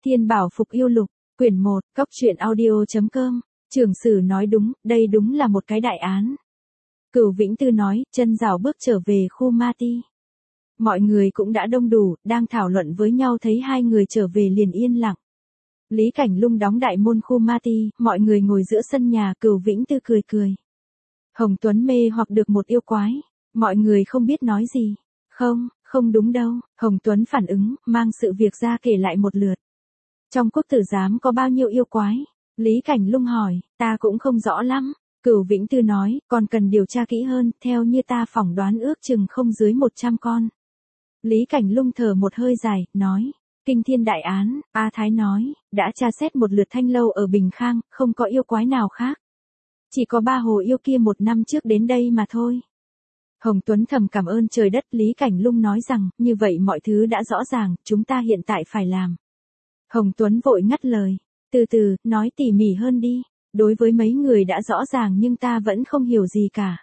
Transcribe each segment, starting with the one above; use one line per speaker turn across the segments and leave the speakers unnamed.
Thiên Bảo Phục Yêu Lục, quyển 1, Cốc truyện audio.com, Trưởng Sử nói đúng, đây đúng là một cái đại án. Cửu Vĩnh Tư nói, chân rào bước trở về khu Ma Ti. Mọi người cũng đã đông đủ, đang thảo luận với nhau thấy hai người trở về liền yên lặng. Lý Cảnh Lung đóng đại môn khu Ma Ti, mọi người ngồi giữa sân nhà, Cửu Vĩnh Tư cười cười. Hồng Tuấn mê hoặc được một yêu quái, mọi người không biết nói gì. Không đúng đâu, Hồng Tuấn phản ứng, mang sự việc ra kể lại một lượt. Trong quốc tử giám có bao nhiêu yêu quái? Lý Cảnh Lung hỏi, ta cũng không rõ lắm. Cửu Vĩnh Tư nói, còn cần điều tra kỹ hơn, theo như ta phỏng đoán ước chừng không dưới 100 con. Lý Cảnh Lung thở một hơi dài, nói, kinh thiên đại án, A Thái nói, đã tra xét một lượt thanh lâu ở Bình Khang, không có yêu quái nào khác. Chỉ có 3 hồ yêu kia 1 năm trước đến đây mà thôi. Hồng Tuấn thầm cảm ơn trời đất. Lý Cảnh Lung nói rằng, như vậy mọi thứ đã rõ ràng, chúng ta hiện tại phải làm. Hồng Tuấn vội ngắt lời, từ từ, nói tỉ mỉ hơn đi, đối với mấy người đã rõ ràng nhưng ta vẫn không hiểu gì cả.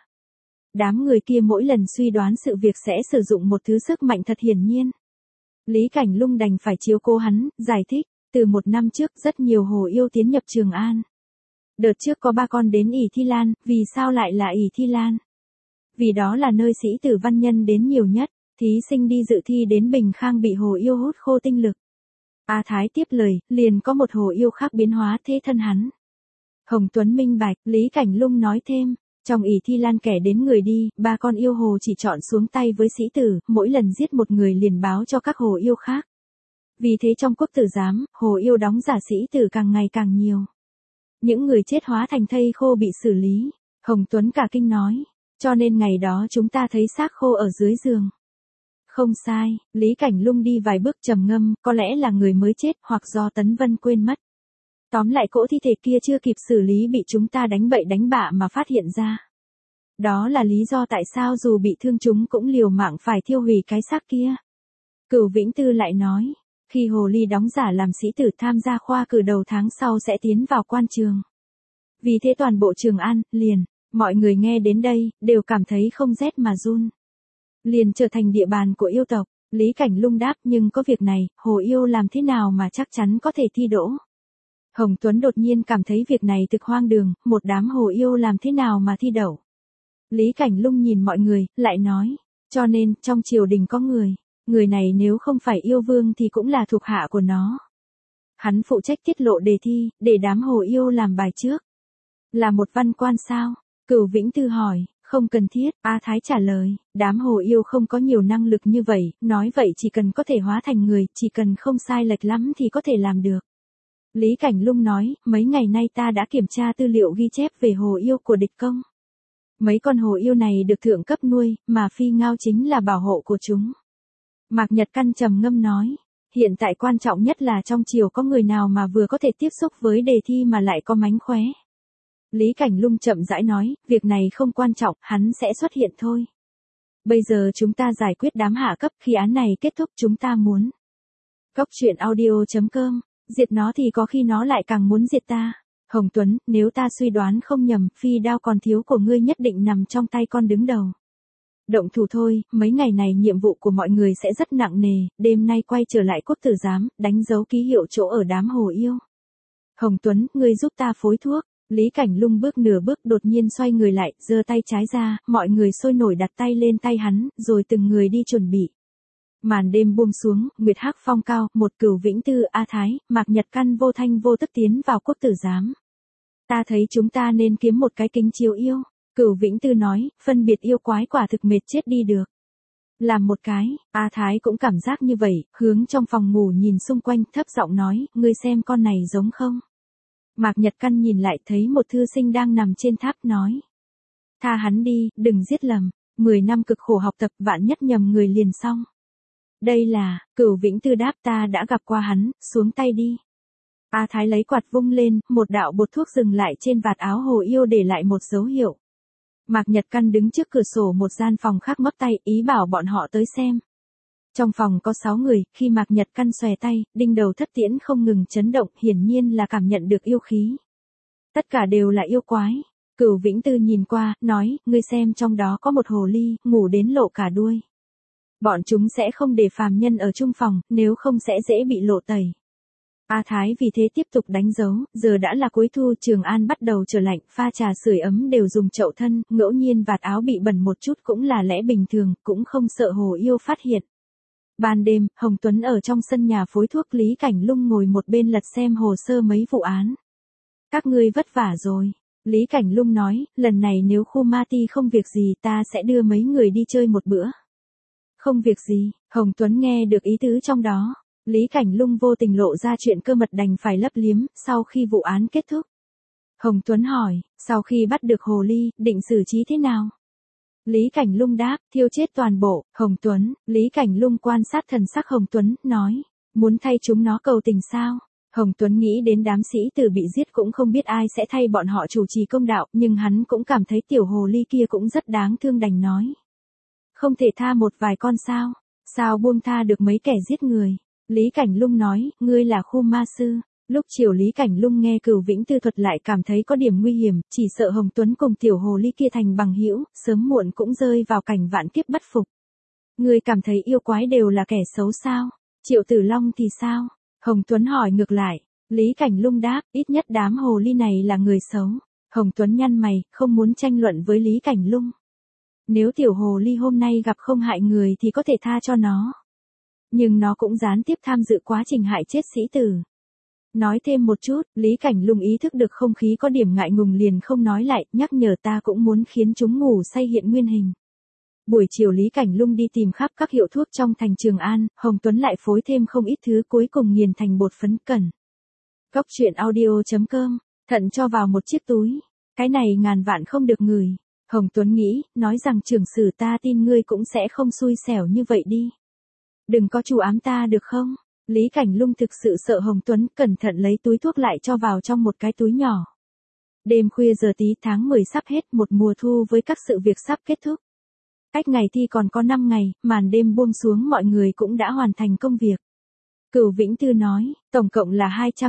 Đám người kia mỗi lần suy đoán sự việc sẽ sử dụng một thứ sức mạnh thật hiển nhiên. Lý Cảnh Lung đành phải chiếu cố hắn, giải thích, từ 1 năm trước rất nhiều hồ yêu tiến nhập Trường An. Đợt trước có 3 con đến ỷ Thi Lan, vì sao lại là ỷ Thi Lan? Vì đó là nơi sĩ tử văn nhân đến nhiều nhất, thí sinh đi dự thi đến Bình Khang bị hồ yêu hút khô tinh lực. A Thái tiếp lời, liền có một hồ yêu khác biến hóa thế thân hắn. Hồng Tuấn minh bạch, Lý Cảnh Lung nói thêm, trong ỷ Thi Lan kẻ đến người đi, 3 con yêu hồ chỉ chọn xuống tay với sĩ tử, mỗi lần giết một người liền báo cho các hồ yêu khác. Vì thế trong quốc tử giám, hồ yêu đóng giả sĩ tử càng ngày càng nhiều. Những người chết hóa thành thây khô bị xử lý. Hồng Tuấn cả kinh nói, cho nên ngày đó chúng ta thấy xác khô ở dưới giường. Không sai, Lý Cảnh Lung đi vài bước trầm ngâm, có lẽ là người mới chết hoặc do Tấn Vân quên mất. Tóm lại cỗ thi thể kia chưa kịp xử lý bị chúng ta đánh bậy đánh bạ mà phát hiện ra. Đó là lý do tại sao dù bị thương chúng cũng liều mạng phải thiêu hủy cái xác kia. Cửu Vĩnh Tư lại nói, khi hồ ly đóng giả làm sĩ tử tham gia khoa cử đầu tháng sau sẽ tiến vào quan trường. Vì thế toàn bộ Trường An, liền, mọi người nghe đến đây, đều cảm thấy không rét mà run. Liền trở thành địa bàn của yêu tộc. Lý Cảnh Lung đáp, nhưng có việc này, hồ yêu làm thế nào mà chắc chắn có thể thi đỗ? Hồng Tuấn đột nhiên cảm thấy việc này thực hoang đường, một đám hồ yêu làm thế nào mà thi đậu? Lý Cảnh Lung nhìn mọi người, lại nói, cho nên, trong triều đình có người này nếu không phải yêu vương thì cũng là thuộc hạ của nó. Hắn phụ trách tiết lộ đề thi, để đám hồ yêu làm bài trước. Là một văn quan sao? Cửu Vĩnh Tư hỏi, không cần thiết, A Thái trả lời, đám hồ yêu không có nhiều năng lực như vậy, nói vậy chỉ cần có thể hóa thành người, chỉ cần không sai lệch lắm thì có thể làm được. Lý Cảnh Lung nói, mấy ngày nay ta đã kiểm tra tư liệu ghi chép về hồ yêu của địch công. Mấy con hồ yêu này được thượng cấp nuôi, mà phi ngao chính là bảo hộ của chúng. Mạc Nhật Căn trầm ngâm nói, hiện tại quan trọng nhất là trong triều có người nào mà vừa có thể tiếp xúc với đề thi mà lại có mánh khóe. Lý Cảnh Lung chậm rãi nói, việc này không quan trọng, hắn sẽ xuất hiện thôi. Bây giờ chúng ta giải quyết đám hạ cấp, khi án này kết thúc chúng ta muốn. Cốc truyện audio.com, diệt nó thì có khi nó lại càng muốn diệt ta. Hồng Tuấn, nếu ta suy đoán không nhầm, phi đao còn thiếu của ngươi nhất định nằm trong tay con đứng đầu. Động thủ thôi, mấy ngày này nhiệm vụ của mọi người sẽ rất nặng nề, đêm nay quay trở lại quốc tử giám, đánh dấu ký hiệu chỗ ở đám hồ yêu. Hồng Tuấn, ngươi giúp ta phối thuốc. Lý Cảnh Lung bước nửa bước đột nhiên xoay người lại, giơ tay trái ra, mọi người sôi nổi đặt tay lên tay hắn, rồi từng người đi chuẩn bị. Màn đêm buông xuống, nguyệt hắc phong cao, một Cửu Vĩnh Tư, A Thái, Mạc Nhật Căn vô thanh vô tức tiến vào quốc tử giám. Ta thấy chúng ta nên kiếm một cái kính chiếu yêu. Cửu Vĩnh Tư nói, phân biệt yêu quái quả thực mệt chết đi được. Làm một cái, A Thái cũng cảm giác như vậy, hướng trong phòng ngủ nhìn xung quanh, thấp giọng nói, ngươi xem con này giống không? Mạc Nhật Căn nhìn lại thấy một thư sinh đang nằm trên tháp nói. Tha hắn đi, đừng giết lầm, 10 năm cực khổ học tập vạn nhất nhầm người liền xong. Đây là, Cửu Vĩnh Tư đáp, ta đã gặp qua hắn, xuống tay đi. A Thái lấy quạt vung lên, một đạo bột thuốc dừng lại trên vạt áo hồ yêu để lại một dấu hiệu. Mạc Nhật Căn đứng trước cửa sổ một gian phòng khác mấp tay, ý bảo bọn họ tới xem. Trong phòng có 6 người, khi Mạc Nhật Căn xòe tay, đinh đầu thất tiễn không ngừng chấn động, hiển nhiên là cảm nhận được yêu khí. Tất cả đều là yêu quái. Cửu Vĩnh Tư nhìn qua, nói, ngươi xem trong đó có một hồ ly, ngủ đến lộ cả đuôi. Bọn chúng sẽ không để phàm nhân ở chung phòng, nếu không sẽ dễ bị lộ tẩy. A Thái vì thế tiếp tục đánh dấu, giờ đã là cuối thu, Trường An bắt đầu trở lạnh, pha trà sưởi ấm đều dùng chậu thân, ngẫu nhiên vạt áo bị bẩn một chút cũng là lẽ bình thường, cũng không sợ Hồ Yêu phát hiện. Ban đêm, Hồng Tuấn ở trong sân nhà phối thuốc, Lý Cảnh Lung ngồi một bên lật xem hồ sơ mấy vụ án. Các ngươi vất vả rồi. Lý Cảnh Lung nói, lần này nếu khu ma ti không việc gì ta sẽ đưa mấy người đi chơi một bữa. Không việc gì, Hồng Tuấn nghe được ý tứ trong đó. Lý Cảnh Lung vô tình lộ ra chuyện cơ mật đành phải lấp liếm, sau khi vụ án kết thúc. Hồng Tuấn hỏi, sau khi bắt được hồ ly, định xử trí thế nào? Lý Cảnh Lung đáp, thiêu chết toàn bộ. Hồng Tuấn, Lý Cảnh Lung quan sát thần sắc Hồng Tuấn, nói, muốn thay chúng nó cầu tình sao? Hồng Tuấn nghĩ đến đám sĩ tử bị giết cũng không biết ai sẽ thay bọn họ chủ trì công đạo, nhưng hắn cũng cảm thấy tiểu hồ ly kia cũng rất đáng thương đành nói. Không thể tha một vài con sao? Sao buông tha được mấy kẻ giết người? Lý Cảnh Lung nói, ngươi là khu ma sư. Lúc chiều Lý Cảnh Lung nghe Cửu Vĩnh Tư thuật lại cảm thấy có điểm nguy hiểm, chỉ sợ Hồng Tuấn cùng tiểu hồ ly kia thành bằng hữu, sớm muộn cũng rơi vào cảnh vạn kiếp bất phục. Ngươi cảm thấy yêu quái đều là kẻ xấu sao? Triệu Tử Long thì sao? Hồng Tuấn hỏi ngược lại. Lý Cảnh Lung đáp, ít nhất đám hồ ly này là người xấu. Hồng Tuấn nhăn mày, không muốn tranh luận với Lý Cảnh Lung. Nếu tiểu hồ ly hôm nay gặp không hại người thì có thể tha cho nó. Nhưng nó cũng gián tiếp tham dự quá trình hại chết sĩ tử. Nói thêm một chút, Lý Cảnh Lung ý thức được không khí có điểm ngại ngùng liền không nói lại, nhắc nhở ta cũng muốn khiến chúng ngủ say hiện nguyên hình. Buổi chiều Lý Cảnh Lung đi tìm khắp các hiệu thuốc trong thành Trường An, Hồng Tuấn lại phối thêm không ít thứ cuối cùng nghiền thành bột phấn cẩn. Góc truyện audio.com, thận cho vào một chiếc túi. Cái này ngàn vạn không được ngửi. Hồng Tuấn nghĩ, nói rằng trưởng sử ta tin ngươi cũng sẽ không xui xẻo như vậy đi. Đừng có chủ ám ta được không? Lý Cảnh Lung thực sự sợ Hồng Tuấn, cẩn thận lấy túi thuốc lại cho vào trong một cái túi nhỏ. Đêm khuya giờ tí tháng 10 sắp hết, một mùa thu với các sự việc sắp kết thúc. Cách ngày thi còn có 5 ngày, màn đêm buông xuống mọi người cũng đã hoàn thành công việc. Cửu Vĩnh Tư nói, tổng cộng là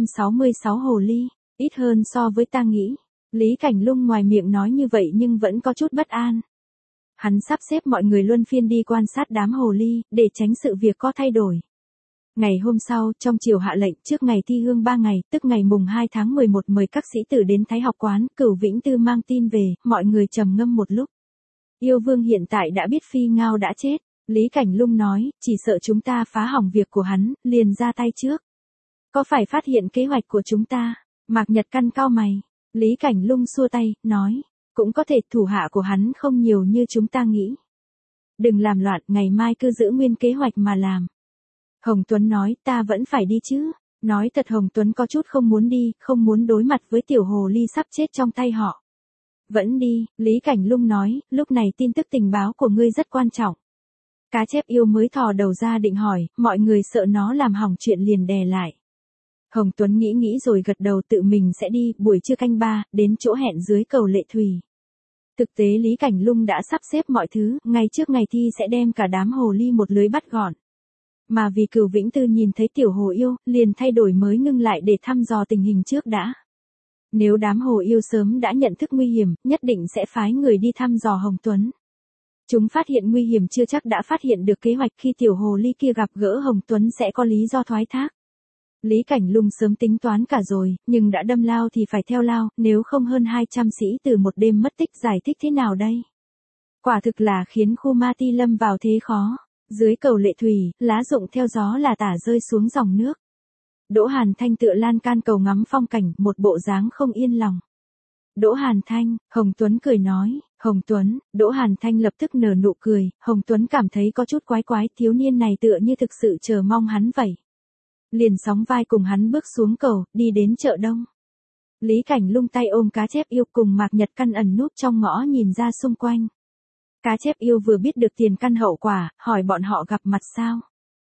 266 hồ ly, ít hơn so với ta nghĩ. Lý Cảnh Lung ngoài miệng nói như vậy nhưng vẫn có chút bất an. Hắn sắp xếp mọi người luân phiên đi quan sát đám hồ ly, để tránh sự việc có thay đổi. Ngày hôm sau, trong chiều hạ lệnh trước ngày thi hương 3 ngày, tức ngày mùng 2 tháng 11 mời các sĩ tử đến Thái học quán, Cửu Vĩnh Tư mang tin về, mọi người trầm ngâm một lúc. Yêu Vương hiện tại đã biết Phi Ngao đã chết, Lý Cảnh Lung nói, chỉ sợ chúng ta phá hỏng việc của hắn, liền ra tay trước. Có phải phát hiện kế hoạch của chúng ta? Mạc Nhật Căn cau mày. Lý Cảnh Lung xua tay, nói, cũng có thể thủ hạ của hắn không nhiều như chúng ta nghĩ. Đừng làm loạn, ngày mai cứ giữ nguyên kế hoạch mà làm. Hồng Tuấn nói, ta vẫn phải đi chứ. Nói thật Hồng Tuấn có chút không muốn đi, không muốn đối mặt với tiểu hồ ly sắp chết trong tay họ. Vẫn đi, Lý Cảnh Lung nói, lúc này tin tức tình báo của ngươi rất quan trọng. Cá chép yêu mới thò đầu ra định hỏi, mọi người sợ nó làm hỏng chuyện liền đè lại. Hồng Tuấn nghĩ rồi gật đầu tự mình sẽ đi, buổi trưa canh 3, đến chỗ hẹn dưới cầu Lệ Thủy. Thực tế Lý Cảnh Lung đã sắp xếp mọi thứ, ngay trước ngày thi sẽ đem cả đám hồ ly một lưới bắt gọn. Mà vì Cửu Vĩnh Tư nhìn thấy tiểu hồ yêu, liền thay đổi mới ngưng lại để thăm dò tình hình trước đã. Nếu đám hồ yêu sớm đã nhận thức nguy hiểm, nhất định sẽ phái người đi thăm dò Hồng Tuấn. Chúng phát hiện nguy hiểm chưa chắc đã phát hiện được kế hoạch khi tiểu hồ ly kia gặp gỡ Hồng Tuấn sẽ có lý do thoái thác. Lý Cảnh Lung sớm tính toán cả rồi, nhưng đã đâm lao thì phải theo lao, nếu không hơn 200 sĩ từ một đêm mất tích giải thích thế nào đây? Quả thực là khiến khu ma ti lâm vào thế khó. Dưới cầu Lệ Thủy, lá rụng theo gió là tả rơi xuống dòng nước. Đỗ Hàn Thanh tựa lan can cầu ngắm phong cảnh, một bộ dáng không yên lòng. Đỗ Hàn Thanh, Hồng Tuấn cười nói, Hồng Tuấn, Đỗ Hàn Thanh lập tức nở nụ cười, Hồng Tuấn cảm thấy có chút quái quái, thiếu niên này tựa như thực sự chờ mong hắn vậy. Liền sóng vai cùng hắn bước xuống cầu, đi đến chợ đông. Lý Cảnh Lung tay ôm cá chép yêu cùng Mạc Nhật Căn ẩn núp trong ngõ nhìn ra xung quanh. Cá chép yêu vừa biết được tiền căn hậu quả, hỏi bọn họ gặp mặt sao?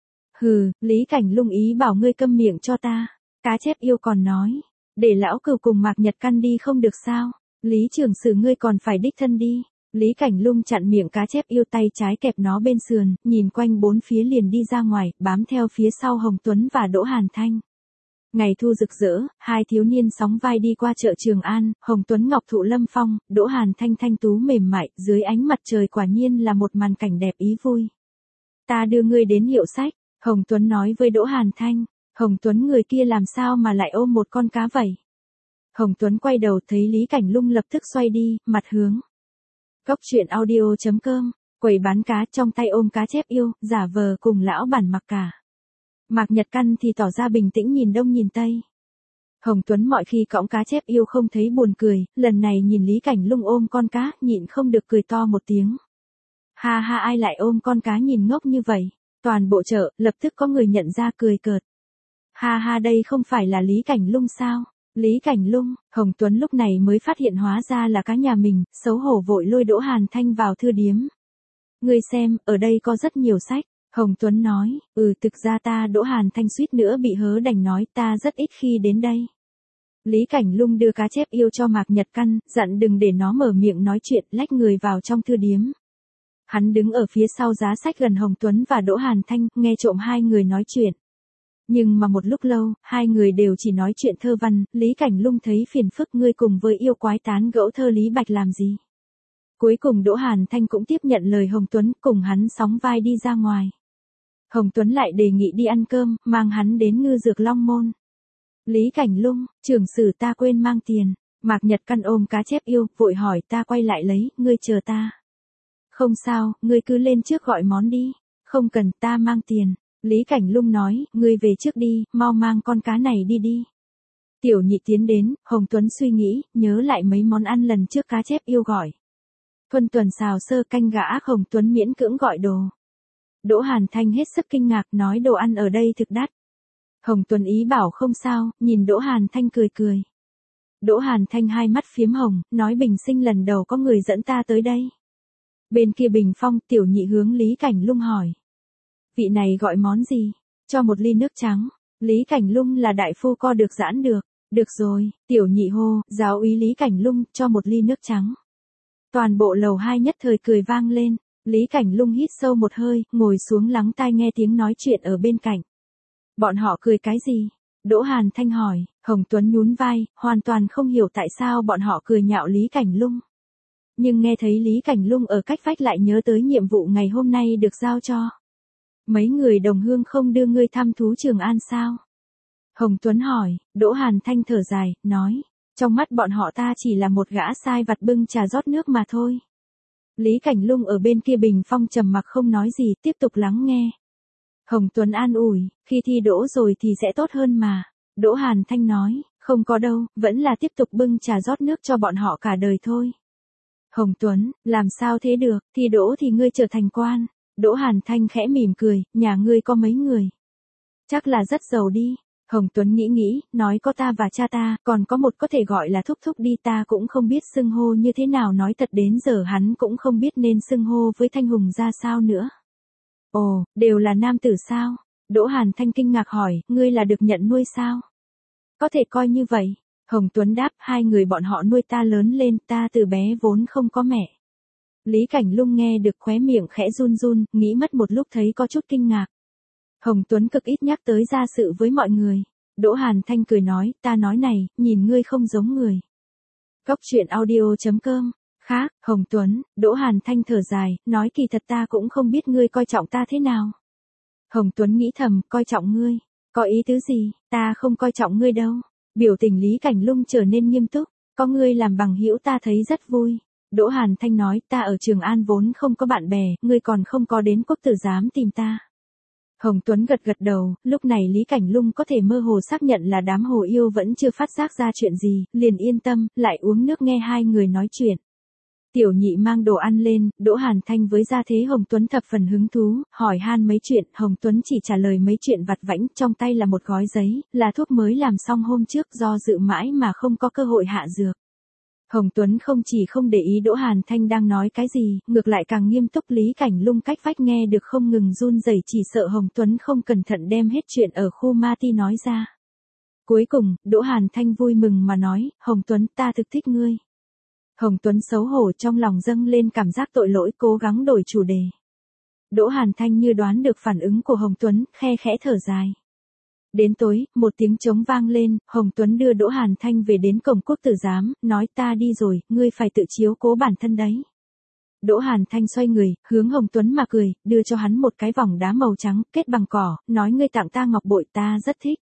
Hừ, Lý Cảnh Lung ý bảo ngươi câm miệng cho ta. Cá chép yêu còn nói, để lão Cửu cùng Mạc Nhật Căn đi không được sao? Lý trưởng sử ngươi còn phải đích thân đi. Lý Cảnh Lung chặn miệng cá chép yêu, tay trái kẹp nó bên sườn, nhìn quanh bốn phía liền đi ra ngoài, bám theo phía sau Hồng Tuấn và Đỗ Hàn Thanh. Ngày thu rực rỡ, hai thiếu niên sóng vai đi qua chợ Trường An, Hồng Tuấn ngọc thụ lâm phong, Đỗ Hàn Thanh thanh tú mềm mại, dưới ánh mặt trời quả nhiên là một màn cảnh đẹp ý vui. Ta đưa ngươi đến hiệu sách, Hồng Tuấn nói với Đỗ Hàn Thanh. Hồng Tuấn người kia làm sao mà lại ôm một con cá vậy? Hồng Tuấn quay đầu thấy Lý Cảnh Lung lập tức xoay đi, mặt hướng. Góc chuyện audio.com, quầy bán cá trong tay ôm cá chép yêu, giả vờ cùng lão bản mặc cả. Mạc Nhật Căn thì tỏ ra bình tĩnh nhìn đông nhìn tây. Hồng Tuấn mọi khi cõng cá chép yêu không thấy buồn cười, lần này nhìn Lý Cảnh Lung ôm con cá, nhịn không được cười to một tiếng. Ha ha, ai lại ôm con cá nhìn ngốc như vậy? Toàn bộ chợ, lập tức có người nhận ra cười cợt. Ha ha, đây không phải là Lý Cảnh Lung sao? Lý Cảnh Lung, Hồng Tuấn lúc này mới phát hiện hóa ra là cá nhà mình, xấu hổ vội lôi Đỗ Hàn Thanh vào thư điếm. Ngươi xem, ở đây có rất nhiều sách. Hồng Tuấn nói, thực ra ta Đỗ Hàn Thanh suýt nữa bị hớ đành nói ta rất ít khi đến đây. Lý Cảnh Lung đưa cá chép yêu cho Mạc Nhật Căn, dặn đừng để nó mở miệng nói chuyện, lách người vào trong thư điếm. Hắn đứng ở phía sau giá sách gần Hồng Tuấn và Đỗ Hàn Thanh, nghe trộm hai người nói chuyện. Nhưng mà một lúc lâu, hai người đều chỉ nói chuyện thơ văn, Lý Cảnh Lung thấy phiền phức, ngươi cùng với yêu quái tán gẫu thơ Lý Bạch làm gì. Cuối cùng Đỗ Hàn Thanh cũng tiếp nhận lời Hồng Tuấn, cùng hắn sóng vai đi ra ngoài. Hồng Tuấn lại đề nghị đi ăn cơm, mang hắn đến Ngư Dược Long Môn. Lý Cảnh Lung, trưởng sử ta quên mang tiền. Mạc Nhật Căn ôm cá chép yêu, vội hỏi ta quay lại lấy, ngươi chờ ta. Không sao, ngươi cứ lên trước gọi món đi. Không cần, ta mang tiền. Lý Cảnh Lung nói, ngươi về trước đi, mau mang con cá này đi đi. Tiểu Nhị tiến đến, Hồng Tuấn suy nghĩ, nhớ lại mấy món ăn lần trước cá chép yêu gọi. Thuần tuần xào sơ canh gà ác, Hồng Tuấn miễn cưỡng gọi đồ. Đỗ Hàn Thanh hết sức kinh ngạc nói đồ ăn ở đây thực đắt. Hồng Tuấn ý bảo không sao, nhìn Đỗ Hàn Thanh cười cười. Đỗ Hàn Thanh hai mắt phiếm hồng, nói bình sinh lần đầu có người dẫn ta tới đây. Bên kia bình phong, Tiểu Nhị hướng Lý Cảnh Lung hỏi. Vị này gọi món gì? Cho một ly nước trắng. Lý Cảnh Lung là đại phu co được giãn được. Được rồi, Tiểu Nhị hô, giáo úy Lý Cảnh Lung, cho một ly nước trắng. Toàn bộ lầu hai nhất thời cười vang lên. Lý Cảnh Lung hít sâu một hơi, ngồi xuống lắng tai nghe tiếng nói chuyện ở bên cạnh. Bọn họ cười cái gì? Đỗ Hàn Thanh hỏi. Hồng Tuấn nhún vai, hoàn toàn không hiểu tại sao bọn họ cười nhạo Lý Cảnh Lung. Nhưng nghe thấy Lý Cảnh Lung ở cách vách lại nhớ tới nhiệm vụ ngày hôm nay được giao cho. Mấy người đồng hương không đưa ngươi thăm thú Trường An sao? Hồng Tuấn hỏi. Đỗ Hàn Thanh thở dài, nói. Trong mắt bọn họ ta chỉ là một gã sai vặt bưng trà rót nước mà thôi. Lý Cảnh Lung ở bên kia bình phong trầm mặc không nói gì, tiếp tục lắng nghe. Hồng Tuấn an ủi, khi thi đỗ rồi thì sẽ tốt hơn mà. Đỗ Hàn Thanh nói, không có đâu, vẫn là tiếp tục bưng trà rót nước cho bọn họ cả đời thôi. Hồng Tuấn, làm sao thế được, thi đỗ thì ngươi trở thành quan. Đỗ Hàn Thanh khẽ mỉm cười, nhà ngươi có mấy người? Chắc là rất giàu đi. Hồng Tuấn nghĩ, nói có ta và cha ta, còn có một có thể gọi là thúc thúc đi, ta cũng không biết xưng hô như thế nào, nói thật đến giờ hắn cũng không biết nên xưng hô với Thanh Hùng ra sao nữa. Ồ, đều là nam tử sao? Đỗ Hàn Thanh kinh ngạc hỏi, ngươi là được nhận nuôi sao? Có thể coi như vậy. Hồng Tuấn đáp, hai người bọn họ nuôi ta lớn lên, ta từ bé vốn không có mẹ. Lý Cảnh Lung nghe được khóe miệng khẽ run run, nghĩ mất một lúc thấy có chút kinh ngạc. Hồng Tuấn cực ít nhắc tới gia sự với mọi người. Đỗ Hàn Thanh cười nói, ta nói này, nhìn ngươi không giống người. Góc chuyện audio.com. Khác, Hồng Tuấn, Đỗ Hàn Thanh thở dài, nói kỳ thật ta cũng không biết ngươi coi trọng ta thế nào. Hồng Tuấn nghĩ thầm, coi trọng ngươi. Có ý tứ gì, ta không coi trọng ngươi đâu. Biểu tình Lý Cảnh Lung trở nên nghiêm túc, có ngươi làm bằng hữu ta thấy rất vui. Đỗ Hàn Thanh nói, ta ở Trường An vốn không có bạn bè, ngươi còn không có đến Quốc Tử Giám tìm ta. Hồng Tuấn gật gật đầu, lúc này Lý Cảnh Lung có thể mơ hồ xác nhận là đám hồ yêu vẫn chưa phát giác ra chuyện gì, liền yên tâm, lại uống nước nghe hai người nói chuyện. Tiểu Nhị mang đồ ăn lên, Đỗ Hàn Thanh với gia thế Hồng Tuấn thập phần hứng thú, hỏi han mấy chuyện, Hồng Tuấn chỉ trả lời mấy chuyện vặt vãnh, trong tay là một gói giấy, là thuốc mới làm xong hôm trước, do dự mãi mà không có cơ hội hạ dược. Hồng Tuấn không chỉ không để ý Đỗ Hàn Thanh đang nói cái gì, ngược lại càng nghiêm túc. Lý Cảnh Lung cách vách nghe được không ngừng run rẩy, chỉ sợ Hồng Tuấn không cẩn thận đem hết chuyện ở khu Ma Ti nói ra. Cuối cùng, Đỗ Hàn Thanh vui mừng mà nói, Hồng Tuấn ta thực thích ngươi. Hồng Tuấn xấu hổ trong lòng dâng lên cảm giác tội lỗi, cố gắng đổi chủ đề. Đỗ Hàn Thanh như đoán được phản ứng của Hồng Tuấn, khe khẽ thở dài. Đến tối, một tiếng trống vang lên, Hồng Tuấn đưa Đỗ Hàn Thanh về đến cổng Quốc Tử Giám, nói ta đi rồi, ngươi phải tự chiếu cố bản thân đấy. Đỗ Hàn Thanh xoay người, hướng Hồng Tuấn mà cười, đưa cho hắn một cái vòng đá màu trắng, kết bằng cỏ, nói ngươi tặng ta ngọc bội ta rất thích.